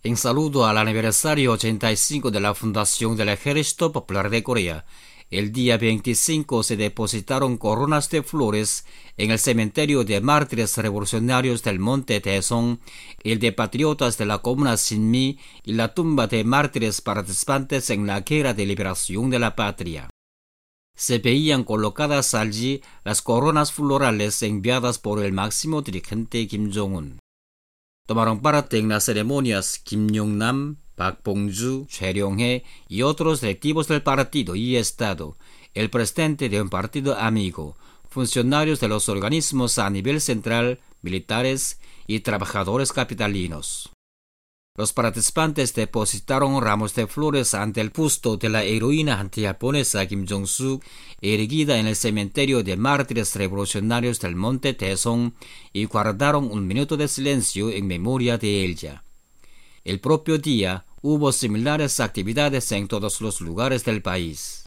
En saludo al aniversario 85 de la fundación del Ejército Popular de Corea, el día 25 se depositaron coronas de flores en el cementerio de mártires revolucionarios del Monte Taesong, el de patriotas de la comuna Sinmi y la tumba de mártires participantes en la guerra de liberación de la patria. Se veían colocadas allí las coronas florales enviadas por el máximo dirigente Kim Jong-un. Tomaron parte en las ceremonias Kim Yong-nam, Park Bong-ju, Choi Ryong-hae y otros directivos del partido y Estado, el presidente de un partido amigo, funcionarios de los organismos a nivel central, militares y trabajadores capitalinos. Los participantes depositaron ramos de flores ante el busto de la heroína antijaponesa Kim Jong-suk, erigida en el cementerio de mártires revolucionarios del Monte Taesong, y guardaron un minuto de silencio en memoria de ella. El propio día hubo similares actividades en todos los lugares del país.